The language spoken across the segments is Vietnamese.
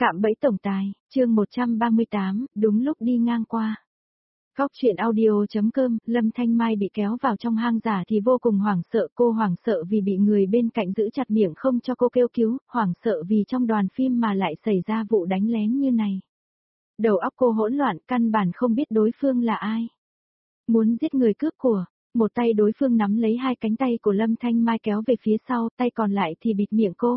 Cạm bẫy tổng tài, chương 138, đúng lúc đi ngang qua. Góc truyện audio.com, Lâm Thanh Mai bị kéo vào trong hang giả thì vô cùng hoảng sợ, cô hoảng sợ vì bị người bên cạnh giữ chặt miệng không cho cô kêu cứu, hoảng sợ vì trong đoàn phim mà lại xảy ra vụ đánh lén như này. Đầu óc cô hỗn loạn, căn bản không biết đối phương là ai. Muốn giết người cướp của, một tay đối phương nắm lấy hai cánh tay của Lâm Thanh Mai kéo về phía sau, tay còn lại thì bịt miệng cô.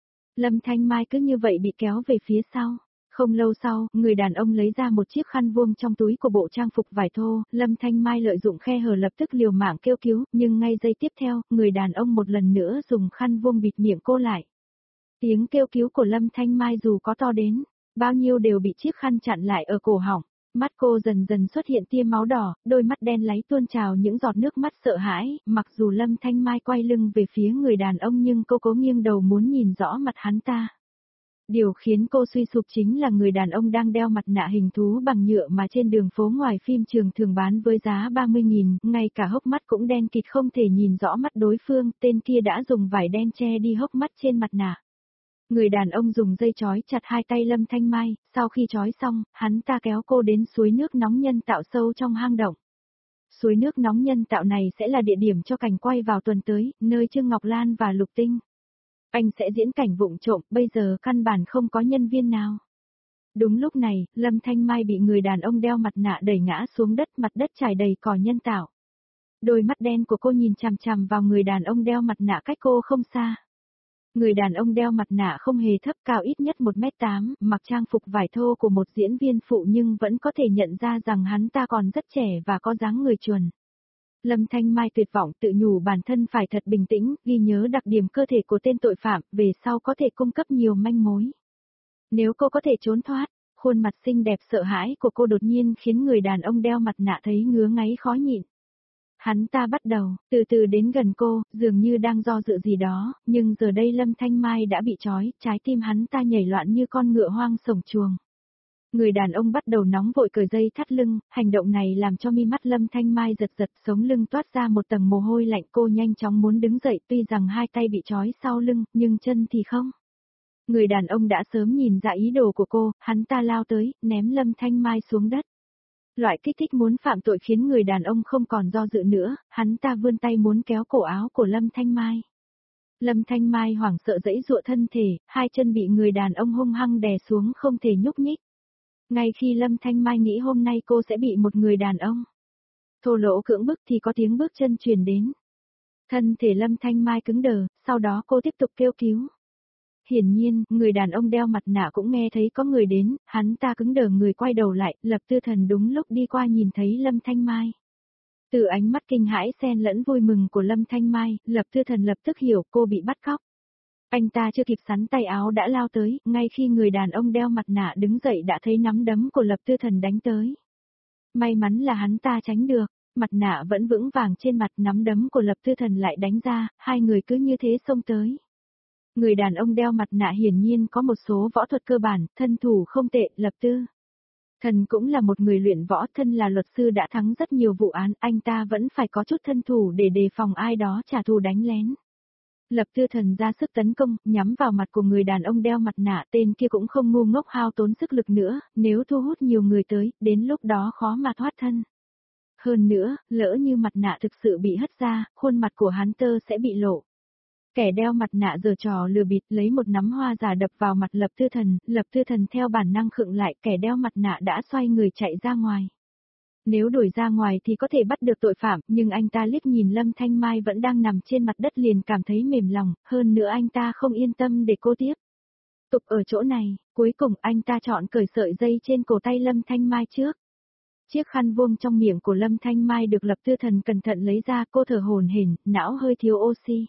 Lâm Thanh Mai cứ như vậy bị kéo về phía sau. Không lâu sau, người đàn ông lấy ra một chiếc khăn vuông trong túi của bộ trang phục vải thô, Lâm Thanh Mai lợi dụng khe hở lập tức liều mạng kêu cứu, nhưng ngay giây tiếp theo, người đàn ông một lần nữa dùng khăn vuông bịt miệng cô lại. Tiếng kêu cứu của Lâm Thanh Mai dù có to đến, bao nhiêu đều bị chiếc khăn chặn lại ở cổ họng. Mắt cô dần dần xuất hiện tia máu đỏ, đôi mắt đen láy tuôn trào những giọt nước mắt sợ hãi, mặc dù Lâm Thanh Mai quay lưng về phía người đàn ông nhưng cô cố nghiêng đầu muốn nhìn rõ mặt hắn ta. Điều khiến cô suy sụp chính là người đàn ông đang đeo mặt nạ hình thú bằng nhựa mà trên đường phố ngoài phim trường thường bán với giá 30.000, ngay cả hốc mắt cũng đen kịt không thể nhìn rõ mắt đối phương, tên kia đã dùng vải đen che đi hốc mắt trên mặt nạ. Người đàn ông dùng dây trói chặt hai tay Lâm Thanh Mai, sau khi trói xong, hắn ta kéo cô đến suối nước nóng nhân tạo sâu trong hang động. Suối nước nóng nhân tạo này sẽ là địa điểm cho cảnh quay vào tuần tới, nơi Trương Ngọc Lan và Lục Tinh. Anh sẽ diễn cảnh vụng trộm, bây giờ căn bản không có nhân viên nào. Đúng lúc này, Lâm Thanh Mai bị người đàn ông đeo mặt nạ đẩy ngã xuống đất, mặt đất trải đầy cỏ nhân tạo. Đôi mắt đen của cô nhìn chằm chằm vào người đàn ông đeo mặt nạ cách cô không xa. Người đàn ông đeo mặt nạ không hề thấp, cao ít nhất 1m8, mặc trang phục vải thô của một diễn viên phụ nhưng vẫn có thể nhận ra rằng hắn ta còn rất trẻ và có dáng người chuẩn. Lâm Thanh Mai tuyệt vọng tự nhủ bản thân phải thật bình tĩnh, ghi nhớ đặc điểm cơ thể của tên tội phạm, về sau có thể cung cấp nhiều manh mối. Nếu cô có thể trốn thoát, khuôn mặt xinh đẹp sợ hãi của cô đột nhiên khiến người đàn ông đeo mặt nạ thấy ngứa ngáy khó nhịn. Hắn ta bắt đầu, từ từ đến gần cô, dường như đang do dự gì đó, nhưng giờ đây Lâm Thanh Mai đã bị trói, trái tim hắn ta nhảy loạn như con ngựa hoang sổng chuồng. Người đàn ông bắt đầu nóng vội cởi dây thắt lưng, hành động này làm cho mi mắt Lâm Thanh Mai giật giật, sống lưng toát ra một tầng mồ hôi lạnh, cô nhanh chóng muốn đứng dậy, tuy rằng hai tay bị trói sau lưng, nhưng chân thì không. Người đàn ông đã sớm nhìn ra ý đồ của cô, hắn ta lao tới, ném Lâm Thanh Mai xuống đất. Loại kích thích muốn phạm tội khiến người đàn ông không còn do dự nữa, hắn ta vươn tay muốn kéo cổ áo của Lâm Thanh Mai. Lâm Thanh Mai hoảng sợ giãy giụa thân thể, hai chân bị người đàn ông hung hăng đè xuống không thể nhúc nhích. Ngay khi Lâm Thanh Mai nghĩ hôm nay cô sẽ bị một người đàn ông thô lỗ cưỡng bức thì có tiếng bước chân truyền đến. Thân thể Lâm Thanh Mai cứng đờ, sau đó cô tiếp tục kêu cứu. Hiển nhiên, người đàn ông đeo mặt nạ cũng nghe thấy có người đến, hắn ta cứng đờ người quay đầu lại, Lập Tư Thần đúng lúc đi qua nhìn thấy Lâm Thanh Mai. Từ ánh mắt kinh hãi xen lẫn vui mừng của Lâm Thanh Mai, Lập Tư Thần lập tức hiểu cô bị bắt cóc. Anh ta chưa kịp xắn tay áo đã lao tới, ngay khi người đàn ông đeo mặt nạ đứng dậy đã thấy nắm đấm của Lập Tư Thần đánh tới. May mắn là hắn ta tránh được, mặt nạ vẫn vững vàng trên mặt, nắm đấm của Lập Tư Thần lại đánh ra, hai người cứ như thế xông tới. Người đàn ông đeo mặt nạ hiển nhiên có một số võ thuật cơ bản, thân thủ không tệ, Lập Tư Thần cũng là một người luyện võ, thân là luật sư đã thắng rất nhiều vụ án, anh ta vẫn phải có chút thân thủ để đề phòng ai đó trả thù đánh lén. Lập Tư Thần ra sức tấn công, nhắm vào mặt của người đàn ông đeo mặt nạ, tên kia cũng không ngu ngốc hao tốn sức lực nữa, nếu thu hút nhiều người tới, đến lúc đó khó mà thoát thân. Hơn nữa, lỡ như mặt nạ thực sự bị hất ra, khuôn mặt của hắn tơ sẽ bị lộ. Kẻ đeo mặt nạ giở trò lừa bịp lấy một nắm hoa giả đập vào mặt Lập Tư Thần theo bản năng khựng lại, kẻ đeo mặt nạ đã xoay người chạy ra ngoài. Nếu đuổi ra ngoài thì có thể bắt được tội phạm, nhưng anh ta liếc nhìn Lâm Thanh Mai vẫn đang nằm trên mặt đất liền cảm thấy mềm lòng, hơn nữa anh ta không yên tâm để cô tiếp tục ở chỗ này, cuối cùng anh ta chọn cởi sợi dây trên cổ tay Lâm Thanh Mai trước. Chiếc khăn vuông trong miệng của Lâm Thanh Mai được Lập Tư Thần cẩn thận lấy ra, cô thở hổn hển, não hơi thiếu oxy.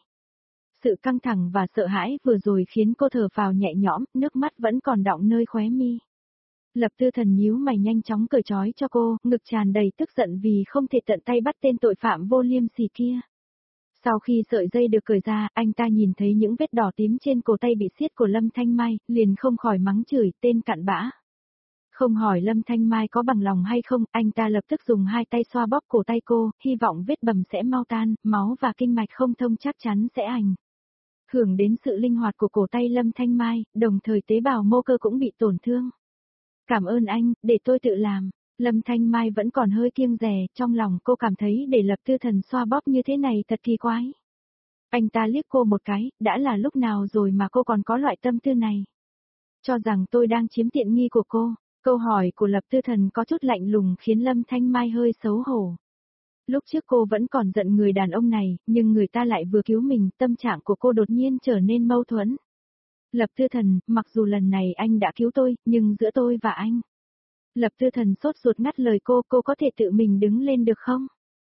Sự căng thẳng và sợ hãi vừa rồi khiến cô thở phào nhẹ nhõm, nước mắt vẫn còn đọng nơi khóe mi. Lập Tư Thần nhíu mày nhanh chóng cởi trói cho cô, ngực tràn đầy tức giận vì không thể tận tay bắt tên tội phạm vô liêm sỉ kia. Sau khi sợi dây được cởi ra, anh ta nhìn thấy những vết đỏ tím trên cổ tay bị siết của Lâm Thanh Mai, liền không khỏi mắng chửi, tên cặn bã. Không hỏi Lâm Thanh Mai có bằng lòng hay không, anh ta lập tức dùng hai tay xoa bóp cổ tay cô, hy vọng vết bầm sẽ mau tan, máu và kinh mạch không thông chắc chắn sẽ ảnh hưởng đến sự linh hoạt của cổ tay Lâm Thanh Mai, đồng thời tế bào mô cơ cũng bị tổn thương. Cảm ơn anh, để tôi tự làm. Lâm Thanh Mai vẫn còn hơi kiêng dè, trong lòng cô cảm thấy để Lập Tư Thần xoa bóp như thế này thật kỳ quái. Anh ta liếc cô một cái, đã là lúc nào rồi mà cô còn có loại tâm tư này. Cho rằng tôi đang chiếm tiện nghi của cô. Câu hỏi của Lập Tư Thần có chút lạnh lùng khiến Lâm Thanh Mai hơi xấu hổ. Lúc trước cô vẫn còn giận người đàn ông này, nhưng người ta lại vừa cứu mình, tâm trạng của cô đột nhiên trở nên mâu thuẫn. Lập Tư Thần, mặc dù lần này anh đã cứu tôi, nhưng giữa tôi và anh. Lập Tư Thần sốt ruột ngắt lời cô có thể tự mình đứng lên được không?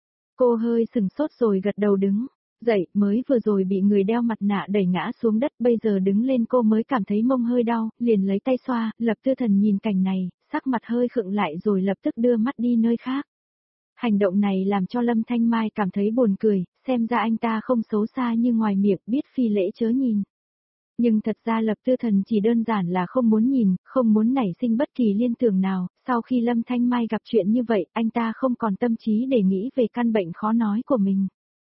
Cô hơi sừng sốt rồi gật đầu đứng. Dậy, mới vừa rồi bị người đeo mặt nạ đẩy ngã xuống đất, bây giờ đứng lên cô mới cảm thấy mông hơi đau, liền lấy tay xoa, Lập Tư Thần nhìn cảnh này, sắc mặt hơi khựng lại rồi lập tức đưa mắt đi nơi khác. Hành động này làm cho Lâm Thanh Mai cảm thấy buồn cười, xem ra anh ta không xấu xa như ngoài miệng, biết phi lễ chớ nhìn. Nhưng thật ra Lập Tư Thần chỉ đơn giản là không muốn nhìn, không muốn nảy sinh bất kỳ liên tưởng nào, sau khi Lâm Thanh Mai gặp chuyện như vậy, anh ta không còn tâm trí để nghĩ về căn bệnh khó nói của mình.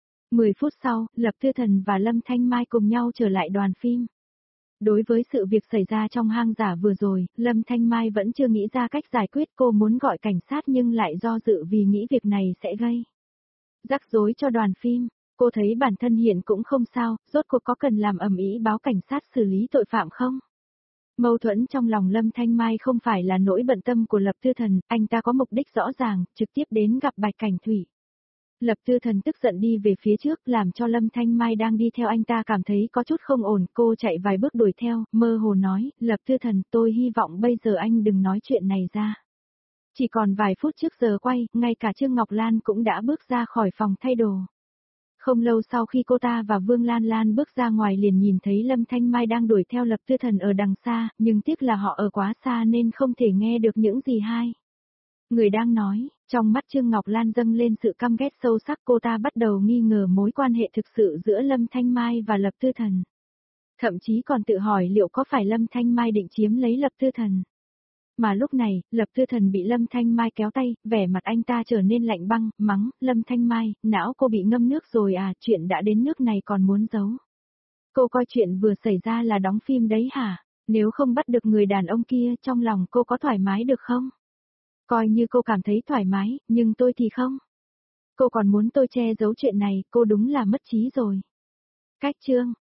10 phút sau, Lập Tư Thần và Lâm Thanh Mai cùng nhau trở lại đoàn phim. Đối với sự việc xảy ra trong hang giả vừa rồi, Lâm Thanh Mai vẫn chưa nghĩ ra cách giải quyết, cô muốn gọi cảnh sát nhưng lại do dự vì nghĩ việc này sẽ gây rắc rối cho đoàn phim. Cô thấy bản thân hiện cũng không sao, rốt cuộc có cần làm ầm ĩ báo cảnh sát xử lý tội phạm không? Mâu thuẫn trong lòng Lâm Thanh Mai không phải là nỗi bận tâm của Lập Tư Thần, anh ta có mục đích rõ ràng, trực tiếp đến gặp Bạch Cảnh Thủy. Lập Tư Thần tức giận đi về phía trước làm cho Lâm Thanh Mai đang đi theo anh ta cảm thấy có chút không ổn, cô chạy vài bước đuổi theo, mơ hồ nói, Lập Tư Thần, tôi hy vọng bây giờ anh đừng nói chuyện này ra. Chỉ còn vài phút trước giờ quay, ngay cả Trương Ngọc Lan cũng đã bước ra khỏi phòng thay đồ. Không lâu sau khi cô ta và Vương Lan Lan bước ra ngoài liền nhìn thấy Lâm Thanh Mai đang đuổi theo Lập Tư Thần ở đằng xa, nhưng tiếc là họ ở quá xa nên không thể nghe được những gì hai người đang nói. Trong mắt Trương Ngọc Lan dâng lên sự căm ghét sâu sắc, cô ta bắt đầu nghi ngờ mối quan hệ thực sự giữa Lâm Thanh Mai và Lập Tư Thần. Thậm chí còn tự hỏi liệu có phải Lâm Thanh Mai định chiếm lấy Lập Tư Thần. Mà lúc này, Lập Tư Thần bị Lâm Thanh Mai kéo tay, vẻ mặt anh ta trở nên lạnh băng, mắng, Lâm Thanh Mai, não cô bị ngâm nước rồi à, chuyện đã đến nước này còn muốn giấu. Cô coi chuyện vừa xảy ra là đóng phim đấy hả? Nếu không bắt được người đàn ông kia, trong lòng cô có thoải mái được không? Coi như cô cảm thấy thoải mái, nhưng tôi thì không. Cô còn muốn tôi che giấu chuyện này, cô đúng là mất trí rồi. Cách chương